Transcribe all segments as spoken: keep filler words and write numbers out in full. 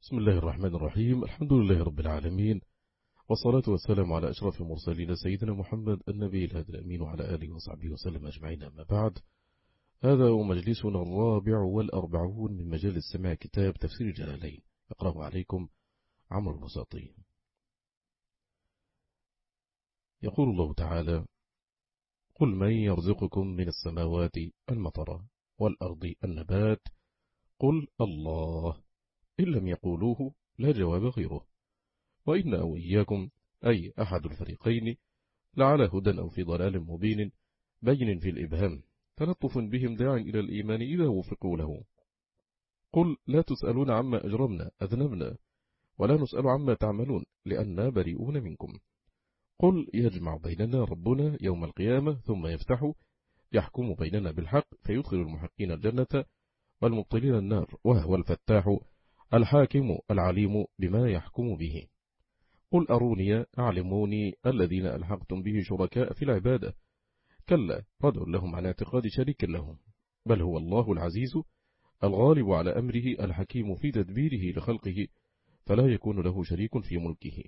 بسم الله الرحمن الرحيم. الحمد لله رب العالمين، والصلاة والسلام على أشرف المرسلين سيدنا محمد النبي الهادي الأمين وعلى آله وصحبه وسلم أجمعين. أما بعد، هذا هو مجلسنا الرابع والأربعون من مجال سماع كتاب تفسير الجلالين. أقرأ عليكم عمرو البساطي. يقول الله تعالى: قل من يرزقكم من السماوات المطر والأرض النبات قل الله، إن لم يقولوه لا جواب غيره، وإن أو إياكم أي أحد الفريقين لعلى هدى أو في ضلال مبين بين في الإبهام، تلطف بهم داع إلى الإيمان إذا وفقوا له. قل لا تسألون عما أجرمنا أذنبنا ولا نسأل عما تعملون لأننا بريئون منكم. قل يجمع بيننا ربنا يوم القيامة ثم يفتح يحكم بيننا بالحق فيدخل المحقين الجنة والمبطلين النار، وهو الفتاح الحاكم العليم بما يحكم به. قل أروني أعلموني الذين ألحقتم به شركاء في العبادة، كلا ردع لهم على اعتقاد شريك لهم، بل هو الله العزيز الغالب على أمره الحكيم في تدبيره لخلقه فلا يكون له شريك في ملكه.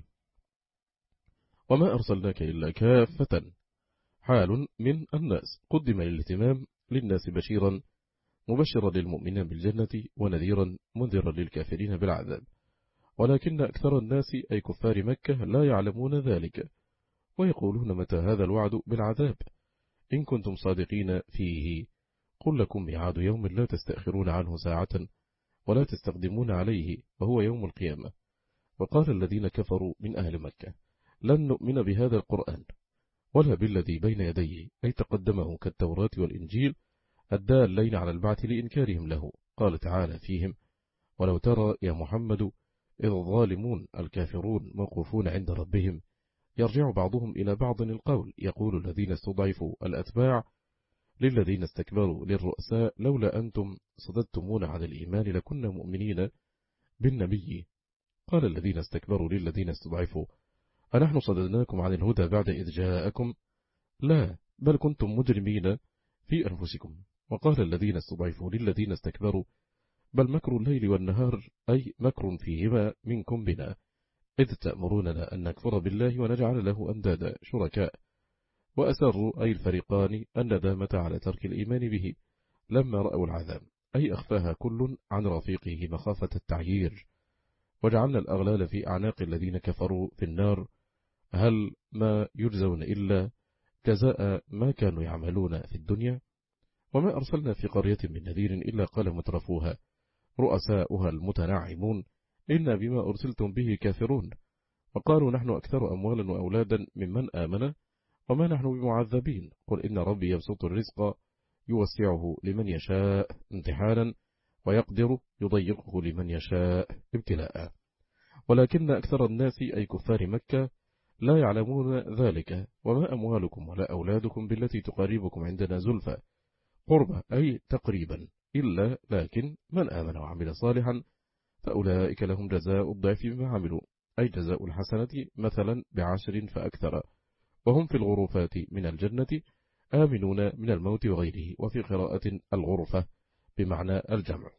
وما أرسلناك إلا كافة، حال من الناس قدم للاهتمام للناس بشيرا مبشرا للمؤمنين بالجنة ونذيرا منذرا للكافرين بالعذاب، ولكن أكثر الناس أي كفار مكة لا يعلمون ذلك، ويقولون متى هذا الوعد بالعذاب إن كنتم صادقين فيه. قل لكم ميعاد يوم لا تستأخرون عنه ساعة ولا تستقدمون عليه وهو يوم القيامة. وقال الذين كفروا من أهل مكة لن نؤمن بهذا القرآن ولا بالذي بين يديه أي تقدمه كالتوراة والإنجيل الدالين على البعث لإنكارهم له. قال تعالى فيهم: ولو ترى يا محمد إذ الظالمون الكافرون موقوفون عند ربهم يرجع بعضهم إلى بعض القول يقول الذين استضعفوا الأتباع للذين استكبروا للرؤساء لولا أنتم صددتمون عن الإيمان لكنا مؤمنين بالنبي. قال الذين استكبروا للذين استضعفوا أنحن صددناكم عن الهدى بعد إذ جاءكم؟ لا، بل كنتم مجرمين في أنفسكم. وقال الذين استضعفوا للذين استكبروا بل مكر الليل والنهار أي مكر فيهما منكم بنا، إذ تأمروننا أن نكفر بالله ونجعل له أندادا شركاء. وأسروا أي الفريقان الندامة على ترك الإيمان به لما رأوا العذاب، أي أخفاها كل عن رفيقه مخافة التعيير. وجعلنا الأغلال في أعناق الذين كفروا في النار، هل ما يجزون إلا جزاء ما كانوا يعملون في الدنيا. وما أرسلنا في قرية من نذير إلا قال مترفوها رؤساؤها المتنعمون إنا بما أرسلتم به كافرون، وقالوا نحن أكثر أموالا وأولادا ممن آمن وما نحن بمعذبين. قل إن ربي يبسط الرزق يوسعه لمن يشاء امتحانا ويقدر يضيقه لمن يشاء ابتلاء، ولكن أكثر الناس أي كفار مكة لا يعلمون ذلك. وما أموالكم ولا أولادكم بالتي تقربكم عندنا زلفى، قربة أي تقريبا، إلا لكن من آمن وعمل صالحا فأولئك لهم جزاء الضعف بما عملوا، أي جزاء الحسنة مثلا بعشر فأكثر، وهم في الغرفات من الجنة آمنون من الموت وغيره. وفي قراءة الغرفة بمعنى الجمع.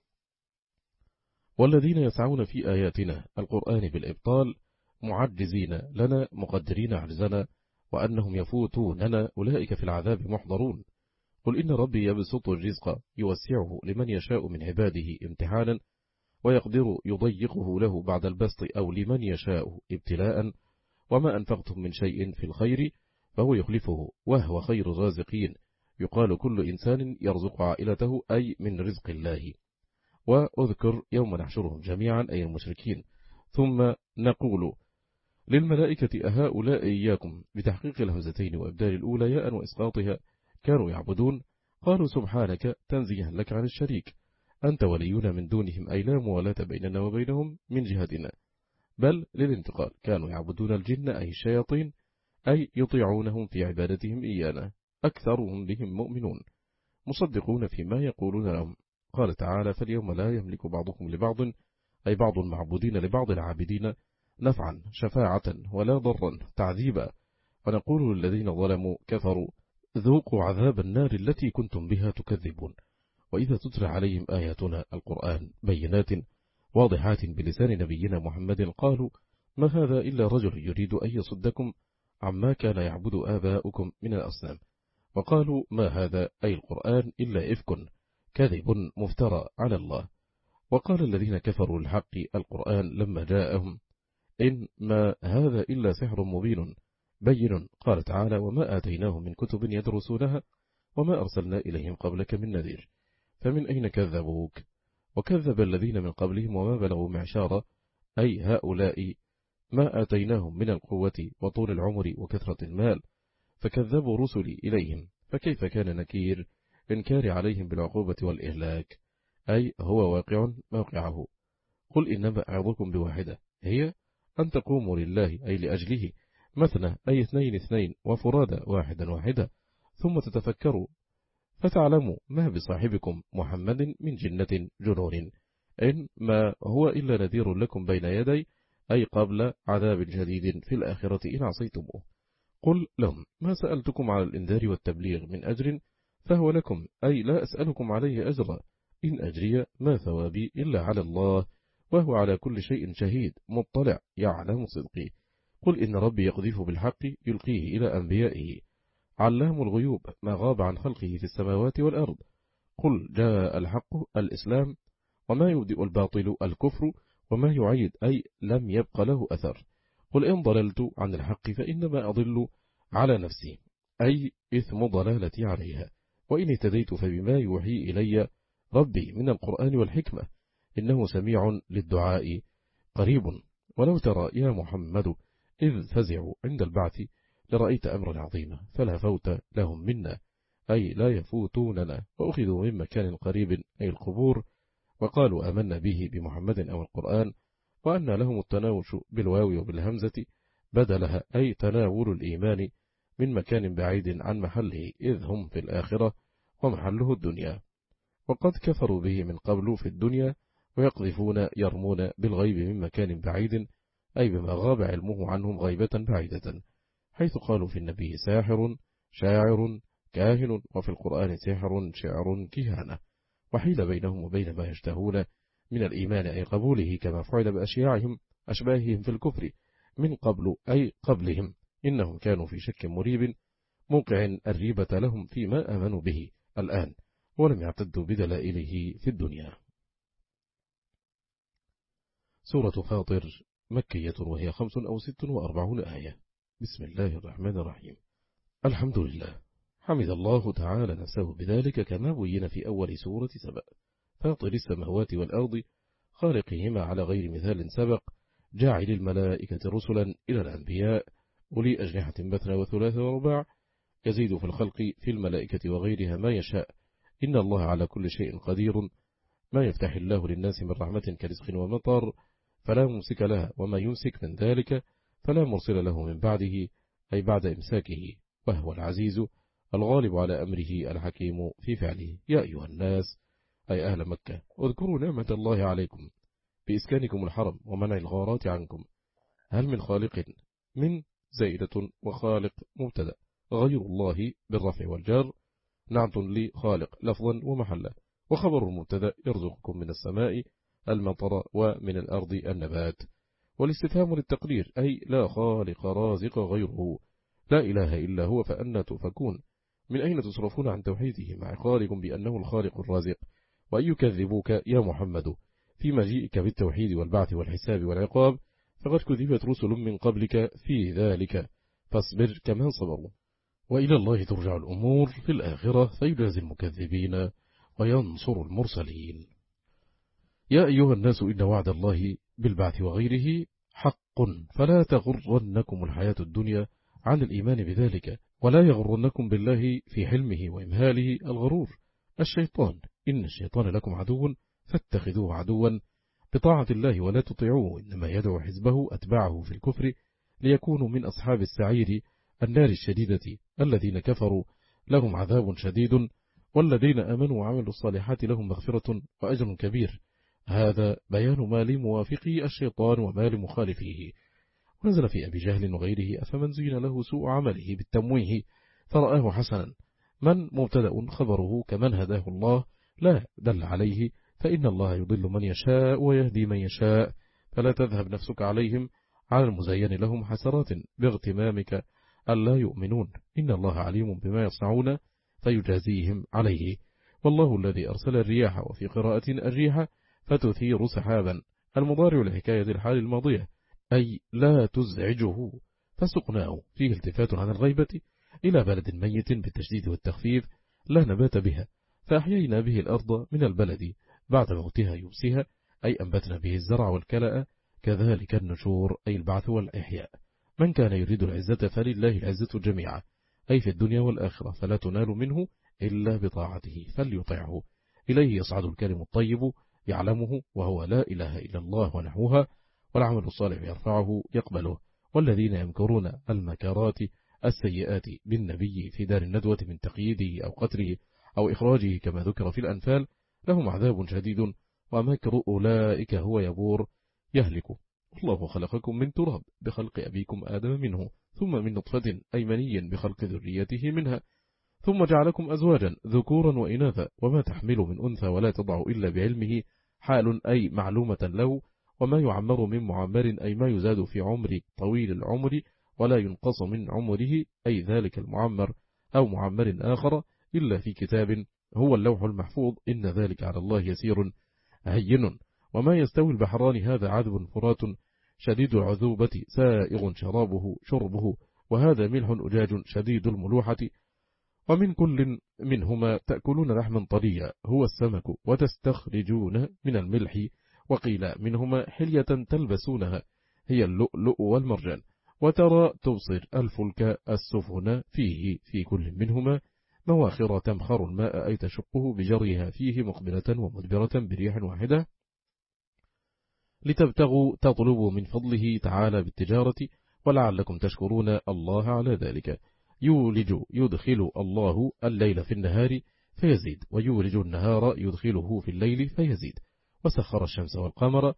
والذين يسعون في آياتنا القرآن بالإبطال معجزين لنا مقدرين عجزنا وأنهم يفوتوننا أولئك في العذاب محضرون. قل إن ربي يبسط الرزق يوسعه لمن يشاء من عباده امتحانا ويقدر يضيقه له بعد البسط أو لمن يشاء ابتلاء. وما أنفقتم من شيء في الخير فهو يخلفه وهو خير الرازقين. يقال كل إنسان يرزق عائلته أي من رزق الله. وأذكر يوم نحشرهم جميعا أي المشركين ثم نقول للملائكة أهؤلاء إياكم بتحقيق الهمزتين وإبدال الأولى ياء وإسقاطها كانوا يعبدون. قالوا سبحانك تنزيها لك عن الشريك، أنت ولينا من دونهم أي لا موالاة بيننا وبينهم من جهتنا، بل للانتقال كانوا يعبدون الجن أي الشياطين أي يطيعونهم في عبادتهم إيانا، أكثرهم بهم مؤمنون مصدقون فيما يقولون لهم. قال تعالى: فاليوم لا يملك بعضكم لبعض أي بعض المعبودين لبعض العابدين نفعا شفاعة ولا ضرا تعذيبا. ونقول للذين ظلموا كفروا ذوقوا عذاب النار التي كنتم بها تكذبون. وإذا تتلى عليهم آياتنا القرآن بينات واضحات بلسان نبينا محمد قالوا ما هذا إلا رجل يريد أن يصدكم عما كان يعبد آباؤكم من الأصنام. وقالوا ما هذا أي القرآن إلا إفك كذب مفترى على الله. وقال الذين كفروا الحق القرآن لما جاءهم إن ما هذا إلا سحر مبين بين. قال تعالى وما آتيناهم من كتب يدرسونها وما أرسلنا إليهم قبلك من نذير فمن أين كذبوك. وكذب الذين من قبلهم وما بلغوا معشار أي هؤلاء ما آتيناهم من القوة وطول العمر وكثرة المال فكذبوا رسلي إليهم فكيف كان نكير إنكار عليهم بالعقوبة والإهلاك أي هو واقع موقعه. قل إنما أعظكم بواحدة هي أن تقوموا لله أي لأجله مثنى أي اثنين اثنين وفرادى واحدا واحدا ثم تتفكروا فتعلموا ما بصاحبكم محمد من جنة جنون إن ما هو إلا نذير لكم بين يدي أي قبل عذاب جديد في الآخرة إن عصيتموه. قل لهم ما سألتكم على الإنذار والتبليغ من أجر فهو لكم أي لا أسألكم عليه أجرا إن أجري ما ثوابي إلا على الله وهو على كل شيء شهيد مطلع يعلم صدقي. قل إن ربي يقذف بالحق يلقيه إلى أنبيائه علام الغيوب ما غاب عن خلقه في السماوات والأرض. قل جاء الحق الإسلام وما يبدئ الباطل الكفر وما يعيد أي لم يبق له أثر. قل إن ضللت عن الحق فإنما أضل على نفسي أي إثم ضلالتي عليها وإن اهتديت فبما يوحي إلي ربي من القرآن والحكمة إنه سميع للدعاء قريب. ولو ترى يا محمد إذ فزعوا عند البعث لرأيت أمرا عظيما فلا فوت لهم منا أي لا يفوتوننا وأخذوا من مكان قريب أي القبور وقالوا أمنا به بمحمد أو القرآن وأن لهم التناوش بالواو وبالهمزة بدلها أي تناول الإيمان من مكان بعيد عن محله إذ هم في الآخرة ومحله الدنيا. وقد كفروا به من قبل في الدنيا ويقذفون يرمون بالغيب من مكان بعيد أي بما غاب علمه عنهم غيبة بعيدة حيث قالوا في النبي ساحر شاعر كاهن وفي القرآن سحر شعر كهانة وحيل بينهم وبين ما يشتهون من الإيمان أي قبوله كما فعل بأشياعهم أشباههم في الكفر من قبل أي قبلهم إنهم كانوا في شك مريب موقع الريبة لهم فيما آمنوا به الآن ولم يعتدوا بدلائله في الدنيا. سورة فاطر مكية وهي خمس أو ست وأربعون آية. بسم الله الرحمن الرحيم. الحمد لله حمد الله تعالى نفسه بذلك كما بين في أول سورة سبأ فاطر السماوات والأرض خالقهما على غير مثال سبق جاعل الملائكة رسلا إلى الأنبياء أولي أجنحة مثنى وثلاث ورباع يزيد في الخلق في الملائكة وغيرها ما يشاء إن الله على كل شيء قدير. ما يفتح الله للناس من رحمة كرزق ومطر فلا ممسك لها وما يمسك من ذلك فلا مرسل له من بعده أي بعد إمساكه وهو العزيز الغالب على أمره الحكيم في فعله. يا أيها الناس أي أهل مكة اذكروا نعمة الله عليكم بإسكانكم الحرم ومنع الغارات عنكم هل من خالق من زائدة وخالق مبتدأ غير الله بالرفع والجر نعت لخالق لفظا ومحلا وخبر المبتدأ يرزقكم من السماء المطر ومن الأرض النبات والاستفهام للتقرير أي لا خالق رازق غيره لا إله إلا هو فأنا تؤفكون من أين تصرفون عن توحيده مع إقراركم بأنه الخالق الرازق وأن يكذبوك يا محمد في مجيئك بالتوحيد والبعث والحساب والعقاب فقد كذبت رسل من قبلك في ذلك فاصبر كما صبروا وإلى الله ترجع الأمور في الآخرة فيجازي المكذبين وينصر المرسلين. يا أيها الناس إن وعد الله بالبعث وغيره حق فلا تغرنكم الحياة الدنيا عن الإيمان بذلك ولا يغرنكم بالله في حلمه وإمهاله الغرور الشيطان إن الشيطان لكم عدو فاتخذوه عدوا بطاعة الله ولا تطيعوه إنما يدعو حزبه أتباعه في الكفر ليكونوا من أصحاب السعير النار الشديدة الذين كفروا لهم عذاب شديد والذين آمنوا وعملوا الصالحات لهم مغفرة وأجر كبير. هذا بيان ما لموافقه الشيطان وما لمخالفه. ونزل في أبي جهل وغيره أفمن زين له سوء عمله بالتمويه فرآه حسنا من مبتدأ خبره كمن هداه الله لا دل عليه فإن الله يضل من يشاء ويهدي من يشاء، فلا تذهب نفسك عليهم على المزين لهم حسرات باغتمامك ألا يؤمنون، إن الله عليم بما يصنعون فيجازيهم عليه. والله الذي أرسل الرياح، وفي قراءة الريح فتثير سحابا، المضارع لحكاية الحال الماضية، أي لا تزعجه، فسقناه فيه التفات عن الغيبة إلى بلد ميت بالتشديد والتخفيف لا نبات بها، فأحيينا به الأرض من البلد بعد موتها يبسها، أي أنبتنا به الزرع والكلأ، كذلك النشور أي البعث والإحياء. من كان يريد العزة فلله العزة جميعا، أي في الدنيا والآخرة، فلا تنال منه إلا بطاعته فليطعه. إليه يصعد الكلم الطيب يعلمه وهو لا إله إلا الله ونحوها، والعمل الصالح يرفعه يقبله. والذين يمكرون المكارات السيئات بالنبي في دار الندوة من تقييده أو قتله أو إخراجه كما ذكر في الأنفال لهم عذاب شديد، ومكر أولئك هو يبور يهلك. الله خلقكم من تراب بخلق أبيكم آدم منه، ثم من نطفة أي مني بخلق ذريته منها، ثم جعلكم أزواجا ذكورا وإناثا، وما تحمل من أنثى ولا تضع إلا بعلمه، حال أي معلومة له. وما يعمر من معمر أي ما يزاد في عمر طويل العمر ولا ينقص من عمره، أي ذلك المعمر أو معمر آخر، إلا في كتاب هو اللوح المحفوظ، إن ذلك على الله يسير هين. وما يستوي البحران هذا عذب فرات شديد العذوبة سائغ شرابه شربه، وهذا ملح أجاج شديد الملوحة، ومن كل منهما تأكلون لحما طريا هو السمك وتستخرجون من الملح، وقيل منهما حلية تلبسونها هي اللؤلؤ والمرجان، وترى تبصر الفلك السفن فيه في كل منهما مواخر تمخر الماء أي تشقه بجريها فيه مقبلة ومدبرة بريح واحدة، لتبتغوا تطلبوا من فضله تعالى بالتجارة، ولعلكم تشكرون الله على ذلك. يولج يدخل الله الليل في النهار فيزيد، ويولج النهار يدخله في الليل فيزيد، وسخر الشمس والقمر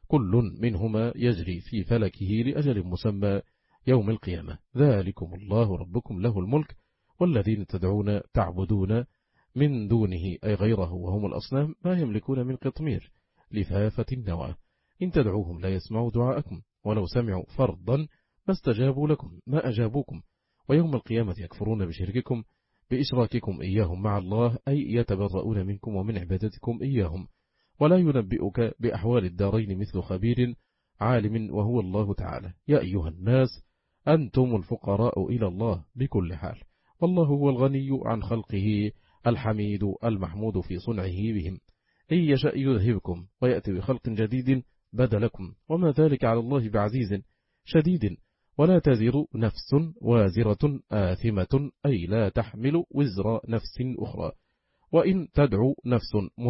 كل منهما يجري في فلكه لأجل مسمى يوم القيامة، ذلكم الله ربكم له الملك، والذين تدعون تعبدون من دونه أي غيره وهم الأصنام ما يملكون من قطمير لفافة النوى، إن تدعوهم لا يسمعوا دعاءكم، ولو سمعوا فرضا ما استجابوا لكم ما أجابوكم، ويوم القيامة يكفرون بشرككم بإشراككم إياهم مع الله، أي يتبرؤون منكم ومن عبادتكم إياهم. ولا ينبئك بأحوال الدارين مثل خبير عالم وهو الله تعالى. يا أيها الناس أنتم الفقراء إلى الله بكل حال، والله هو الغني عن خلقه الحميد المحمود في صنعه بهم، إن يشاء يذهبكم ويأتي بخلق جديد بدلكم، وما ذلك على الله بعزيز شديد. ولا تزر نفس وازرة آثمة أي لا تحمل وزر نفس أخرى، وإن تدعو نفس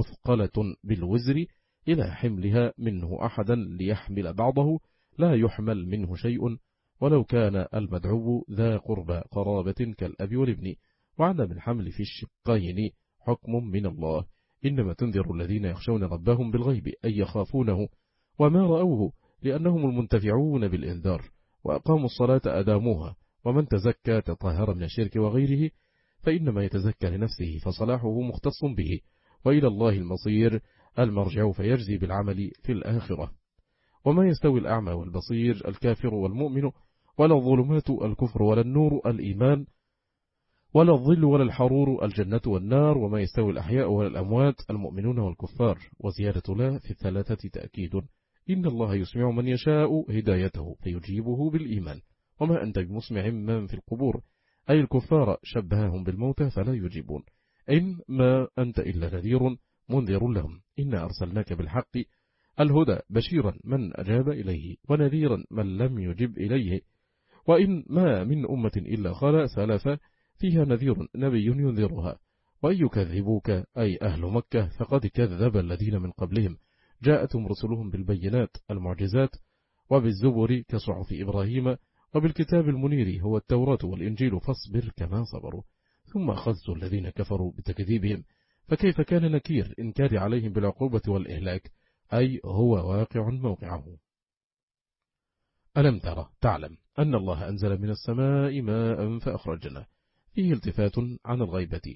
مثقلة بالوزر إلى حملها منه أحدا ليحمل بعضه لا يحمل منه شيء، ولو كان المدعو ذا قربى قرابة كالأب والابن، وعدم الحمل في الشقين حكم من الله، إنما تنذر الذين يخشون ربهم بالغيب أي يخافونه وما رأوه، لأنهم المنتفعون بالإنذار، وأقاموا الصلاة أداموها، ومن تزكى تطهر من الشرك وغيره، فإنما يتزكى لنفسه فصلاحه مختص به، وإلى الله المصير المرجع فيجزي بالعمل في الآخرة. وما يستوي الأعمى والبصير الكافر والمؤمن، ولا الظلمات الكفر ولا النور الإيمان، ولا الظل ولا الحرور الجنة والنار، وما يستوي الأحياء ولا الأموات المؤمنون والكفار. وزيادة لا في الثلاثة تأكيد، إن الله يسمع من يشاء هدايته فيجيبه بالإيمان، وما أنت بمسمع من في القبور أي الكفار شبههم بالموتى فلا يجيبون، إن ما أنت إلا نذير منذر لهم، إنا أرسلناك بالحق الهدى بشيرا من أجاب إليه ونذيرا من لم يجب إليه، وإن ما من أمة إلا خلا سلف فيها نذير نبي ينذرها، وإن يكذبوك أي أهل مكة فقد كذب الذين من قبلهم، جاءتهم رسلهم بالبينات المعجزات وبالزبر كصحف إبراهيم وبالكتاب المنير هو التوراة والإنجيل، فاصبر كما صبروا، ثم أخذت الذين كفروا بتكذيبهم، فكيف كان نكير إنكار عليهم بالعقوبة والإهلاك، أي هو واقع موقعه. ألم ترى تعلم أن الله أنزل من السماء ماء فأخرجنا فيه التفات عن الغيبة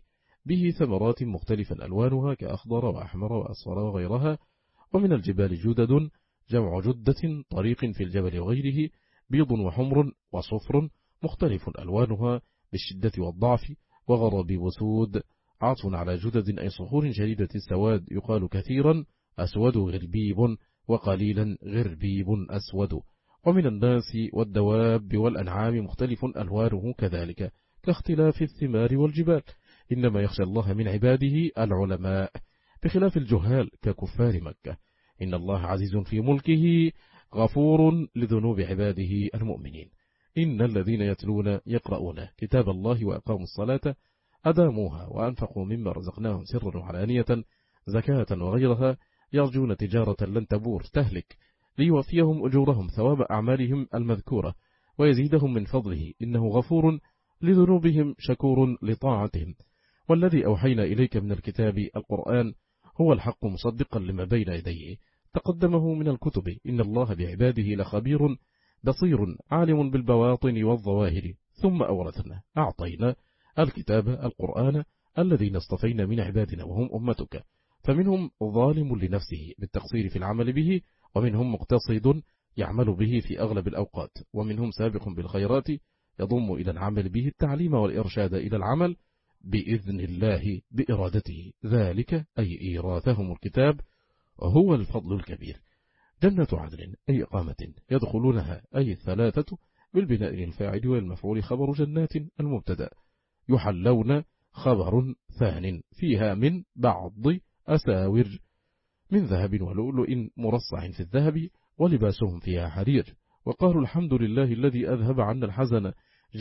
به ثمرات مختلفا ألوانها كأخضر وأحمر وأصفر وغيرها، ومن الجبال جدد جمع جدة طريق في الجبل وغيره، بيض وحمر وصفر مختلف ألوانها بالشدة والضعف، وغرابيب سود، عطف على جدد أي صخور شديدة السواد، يقال كثيرا أسود غربيب وقليلا غربيب أسود. ومن الناس والدواب والأنعام مختلف ألوانه كذلك كاختلاف الثمار والجبال، إنما يخشى الله من عباده العلماء بخلاف الجهال ككفار مكة. إن الله عزيز في ملكه غفور لذنوب عباده المؤمنين. إن الذين يتلون يقرؤون كتاب الله وأقاموا الصلاة أداموها وأنفقوا مما رزقناهم سرا وعلانية زكاة وغيرها يرجون تجارة لن تبور تهلك ليوفيهم أجورهم ثواب أعمالهم المذكورة ويزيدهم من فضله، إنه غفور لذنوبهم شكور لطاعتهم. والذي أوحينا إليك من الكتاب القرآن هو الحق مصدقا لما بين يديه تقدمه من الكتب، إن الله بعباده لخبير بصير عالم بالبواطن والظواهر. ثم أورثنا أعطينا الكتاب القرآن الذين اصطفينا من عبادنا وهم أمتك، فمنهم ظالم لنفسه بالتقصير في العمل به، ومنهم مقتصد يعمل به في أغلب الأوقات، ومنهم سابق بالخيرات يضم إلى العمل به التعليم والإرشاد إلى العمل بإذن الله بإرادته، ذلك أي إيراثهم الكتاب هو الفضل الكبير. جنة عدن أي إقامة يدخلونها أي الثلاثة بالبناء للفاعل والمفعول خبر جنات المبتدأ، يحلون خبر ثان فيها من بعض أساور من ذهب ولؤلؤ مرصع في الذهب ولباسهم فيها حرير، وقالوا الحمد لله الذي أذهب عنا الحزن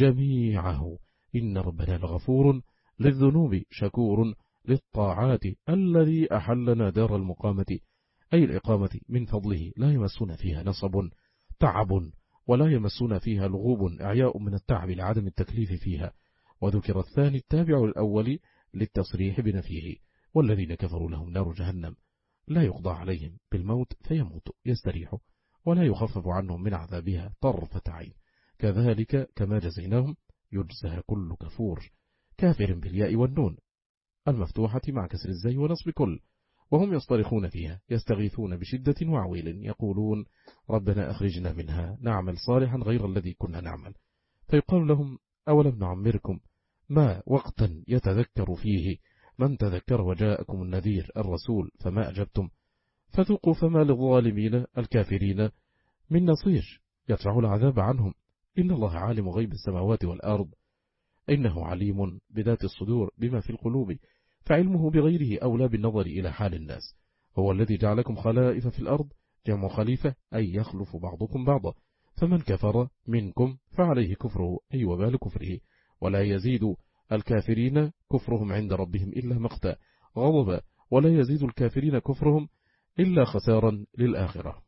جميعه إن ربنا لغفور للذنوب شكور للطاعات الذي أحلنا دار المقامة أي الإقامة من فضله لا يمسون فيها نصب تعب ولا يمسون فيها لغوب إعياء من التعب لعدم التكليف فيها. وذكر الثاني التابع الأول للتصريح بنفيه، والذين كفروا لهم نار جهنم لا يقضى عليهم بالموت فيموت يستريحوا ولا يخفف عنهم من عذابها طرفة عين، كذلك كما جزيناهم يجزى كل كفور كافر بالياء والنون المفتوحة مع كسر الزي ونصب كل، وهم يصطرخون فيها يستغيثون بشدة وعويل يقولون ربنا أخرجنا منها نعمل صالحا غير الذي كنا نعمل، فيقال لهم أولم نعمركم ما وقتا يتذكر فيه من تذكر وجاءكم النذير الرسول فما أجبتم، فذوقوا فما للظالمين الكافرين من نصير يدفع العذاب عنهم، إن الله عالم غيب السماوات والأرض إنه عليم بذات الصدور بما في القلوب، فعلمه بغيره أولى بالنظر إلى حال الناس. هو الذي جعلكم خلائف في الأرض، جمع خليفة أي يخلف بعضكم بعضا، فمن كفر منكم فعليه كفره أي وبال كفره، ولا يزيد الكافرين كفرهم عند ربهم إلا مقتا غضبا، ولا يزيد الكافرين كفرهم إلا خسارا للآخرة.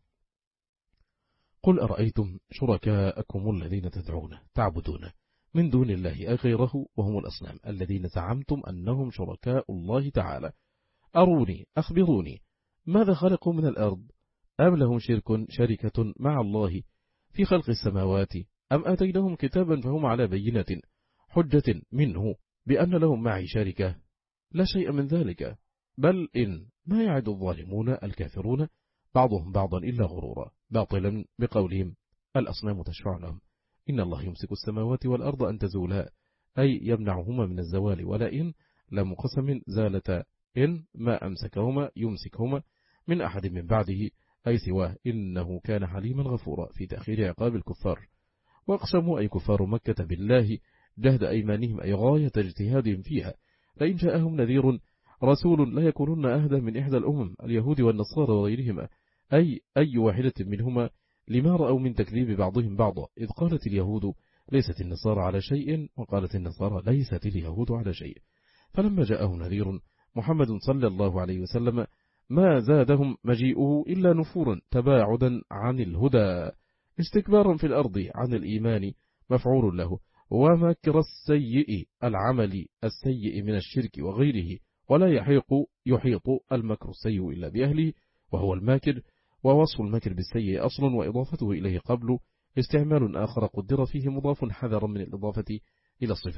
قل أرأيتم شركاءكم الذين تدعون تعبدون من دون الله أغيره وهم الأصنام الذين زعمتم أنهم شركاء الله تعالى، أروني أخبروني ماذا خلقوا من الأرض أم لهم شرك شركة مع الله في خلق السماوات أم آتيناهم كتابا فهم على بينة حجة منه بأن لهم معي شركة، لا شيء من ذلك، بل إن ما يعد الظالمون الكافرون بعضهم بعضا إلا غرورا، باطلا بقولهم الأصنام تشفع لهم، إن الله يمسك السماوات والأرض أن تزولا أي يمنعهما من الزوال، ولا إن لم قسم زالتا إن ما أمسكهما يمسكهما من أحد من بعده أي سواه، إنه كان حليما غفورا في تأخير عقاب الكفار. وأقسموا أي كفار مكة بالله جهد أيمانهم أي غاية اجتهادهم فيها، لئن جاءهم نذير رسول لا يكونون أهدى من إحدى الأمم اليهود والنصارى وغيرهما، أي أي واحدة منهما لما رأوا من تكذيب بعضهم بعضا، إذ قالت اليهود ليست النصارى على شيء وقالت النصارى ليست اليهود على شيء، فلما جاءهم نذير محمد صلى الله عليه وسلم ما زادهم مجيئه إلا نفورا تباعدا عن الهدى استكبارا في الأرض عن الإيمان مفعول له، ومكر السيء العمل السيء من الشرك وغيره، ولا يحيق يحيط المكر السيء إلا بأهله وهو الماكر، ووصف المكر بالسيء أصل وإضافته إليه قبل استعمال آخر قدر فيه مضاف حذرا من الإضافة إلى الصفة،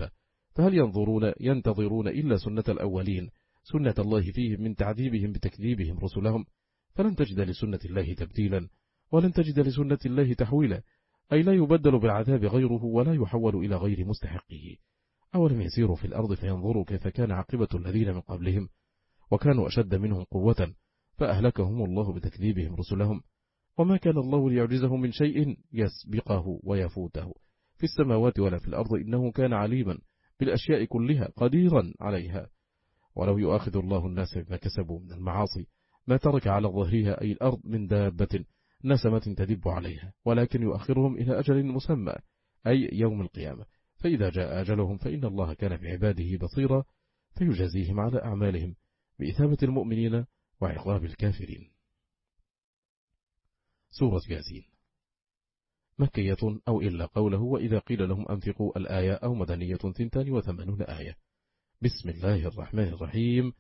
فهل ينظرون ينتظرون إلا سنة الأولين، سنة الله فيهم من تعذيبهم بتكذيبهم رسلهم؟ فلن تجد لسنة الله تبديلا، ولن تجد لسنة الله تحويلا، أي لا يبدل بالعذاب غيره ولا يحول إلى غير مستحقه. أولم يسيروا في الأرض فينظروا كيف كان عاقبة الذين من قبلهم، وكانوا أشد منهم قوة فأهلكهم الله بتكذيبهم رسلهم. وما كان الله ليعجزه من شيء يسبقه ويفوته في السماوات ولا في الأرض، إنه كان عليما بالأشياء كلها قديرا عليها. ولو يؤاخذ الله الناس بما كسبوا من المعاصي ما ترك على ظهرها أي الأرض من دابة نسمة تدب عليها، ولكن يؤخرهم إلى أجل مسمى، أي يوم القيامة، فإذا جاء أجلهم فإن الله كان بعباده بصيرا فيجازيهم على أعمالهم بإثابة المؤمنين وعقاب الكافرين. سورة ياسين مكية أو إلا قوله وإذا قيل لهم أنفقوا الآية أو مدنية ثنتان وثمانون آية. بسم الله الرحمن الرحيم.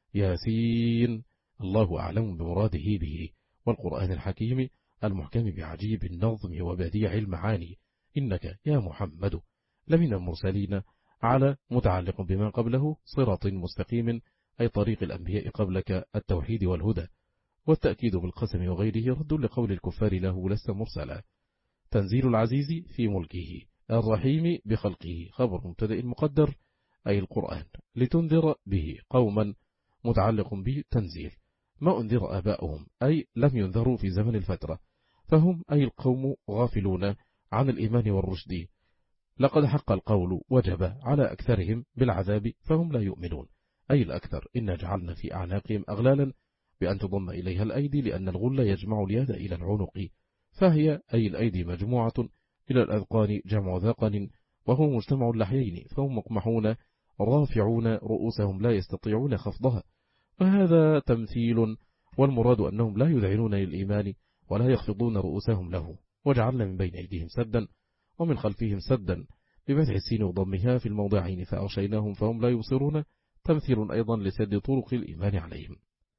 ياسين الله أعلم بمراده به، والقرآن الحكيم المحكم بعجيب النظم وبديع المعاني، إنك يا محمد لمن المرسلين على متعلق بما قبله صراط مستقيم، أي طريق الأنبياء قبلك التوحيد والهدى، والتأكيد بالقسم وغيره رد لقول الكفار له لست مرسلا. تنزيل العزيز في ملكه الرحيم بخلقه، خبر مبتدأ مقدر أي القرآن، لتنذر به قوما متعلق بالتنزيل. ما أنذر آباؤهم أي لم ينذروا في زمن الفترة، فهم أي القوم غافلون عن الإيمان والرشد، لقد حق القول وجب على أكثرهم بالعذاب فهم لا يؤمنون، أي الأكثر. إن جعلنا في أعناقهم أغلالا بأن تضم إليها الأيدي، لأن الغل يجمع اليد إلى العنق، فهي أي الأيدي مجموعة إلى الأذقان جمع ذقن، وهو مجتمع اللحيين، فهم مقمحون رافعون رؤوسهم لا يستطيعون خفضها، وهذا تمثيل، والمراد أنهم لا يذعنون للإيمان ولا يخفضون رؤوسهم له. وجعلنا من بين أيديهم سدا ومن خلفهم سدا بفتح السين وضمها في الموضعين فأغشيناهم فهم لا يبصرون، تمثيل أيضا لسد طرق الإيمان عليهم.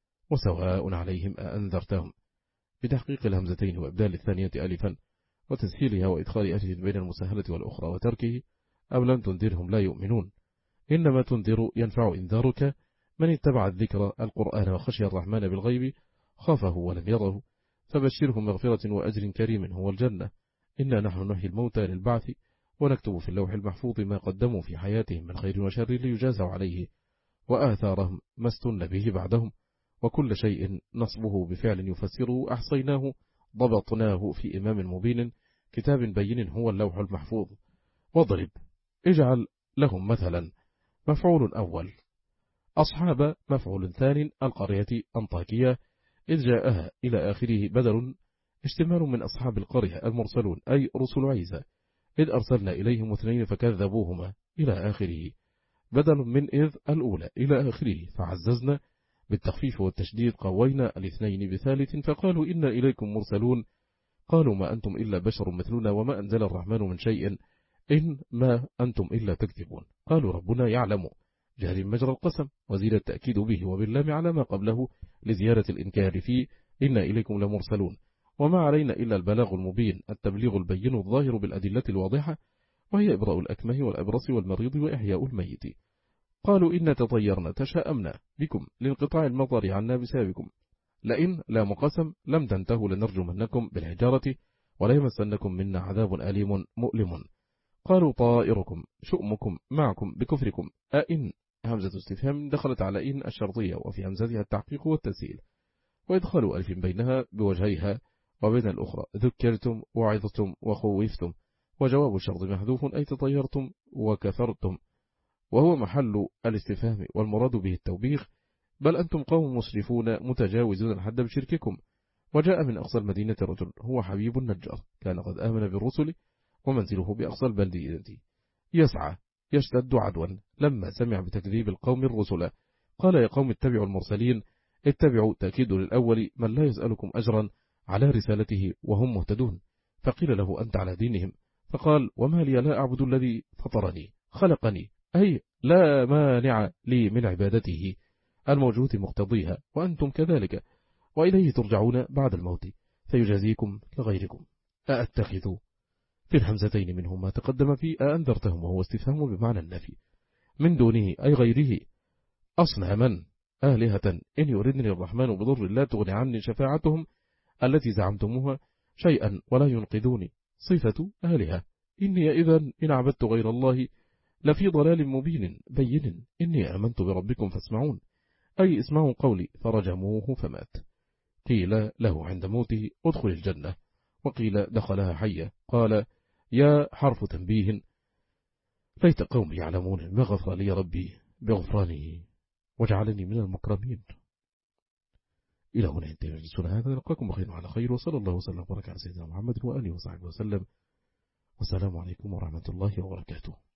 وسواء عليهم أأنذرتهم بتحقيق الهمزتين وإبدال الثانية ألفا وتسهيلها وإدخال ألف بين المسهلة والأخرى وتركه، أو لم تنذرهم لا يؤمنون. إنما تنذر ينفع إنذارك من اتبع الذكر القرآن وخشي الرحمن بالغيب خافه ولم يره، فبشره مغفرة وأجر كريم هو الجنة. إنا نحن نحيي الموتى للبعث ونكتب في اللوح المحفوظ ما قدموا في حياتهم من خير وشر ليجازوا عليه، وآثارهم ما استن به بعدهم، وكل شيء نصبه بفعل يفسره أحصيناه ضبطناه في إمام مبين كتاب بين هو اللوح المحفوظ. واضرب اجعل لهم مثلا مفعول أول أصحاب، مفعول ثاني القرية أنطاكية إذ جاءها إلى آخره بدل اشتمال من أصحاب القرية المرسلون أي رسل عيسى إذ أرسلنا إليهم اثنين فكذبوهما إلى آخره، بدل من إذ الأولى إلى آخره، فعززنا بالتخفيف والتشديد قوينا الاثنين بثالث فقالوا إنا إليكم مرسلون، قالوا ما أنتم إلا بشر مثلنا وما أنزل الرحمن من شيء إن ما أنتم إلا تكذبون، قالوا ربنا يعلم جهل مجرى القسم، وزيد التأكيد به وباللام على ما قبله لزيارة الإنكار فيه إنا إليكم لمرسلون، وما علينا إلا البلاغ المبين التبليغ البين الظاهر بالأدلة الواضحة، وهي إبراء الأكمه والأبرص والمريض وإحياء الميت. قالوا إن تطيرنا تشاءمنا بكم لانقطاع المطر عنا بسببكم، لئن لا مقسم لم تنتهوا لنرجمنكم بالحجارة ولا يمسنكم منا عذاب أليم مؤلم. قالوا طائركم شؤمكم معكم بكفركم، أئن همزة استفهام دخلت على إن الشرطية وفي همزتها التحقيق والتسهيل، وإدخلوا ألف بينها بوجهيها وبين الأخرى ذكرتم وعظتم وخوفتم، وجواب الشرط محذوف أي تطيرتم وكثرتم، وهو محل الاستفهام والمراد به التوبيخ، بل أنتم قوم مسرفون متجاوزون الحد بشرككم. وجاء من أقصى المدينة رجل هو حبيب النجار كان قد آمن بالرسل ومنزله بأقصى البلدية يسعى يشتد عدوا، لما سمع بتكذيب القوم الرسل قال يا قوم اتبعوا المرسلين، اتبعوا تأكيد للأول من لا يسألكم أجرا على رسالته وهم مهتدون، فقيل له أنت على دينهم، فقال وما لي لا أعبد الذي فطرني خلقني، أي لا مانع لي من عبادته الموجود مقتضيها وأنتم كذلك، وإليه ترجعون بعد الموت فيجازيكم كغيركم. أأتخذوا في الهمزتين منهم ما تقدم في أأنذرتهم وهو استفهام بمعنى النفي، من دونه أي غيره أصناما آلهة إن يردني الرحمن بضر لا تغني عني شفاعتهم التي زعمتموها شيئا ولا ينقذوني. صفة آلهة. إني إذن إن عبدت غير الله لفي ضلال مبين بين. إني آمنت بربكم فاسمعون، أي اسمعوا قولي. فرجموه فمات. قيل له عند موته ادخل الجنة، وقيل دخلها حية. قال يا حرف تنبيه، ليت قوم يعلمون ما غفر لي ربي بغفرانه وجعلني من المكرمين. إلى هنا ينتهي مجلسنا هذا، نلقاكم بخير وعلى خير، وصلى الله وسلم وبارك على سيدنا محمد وآله وصحبه وسلم، والسلام عليكم ورحمة الله وبركاته.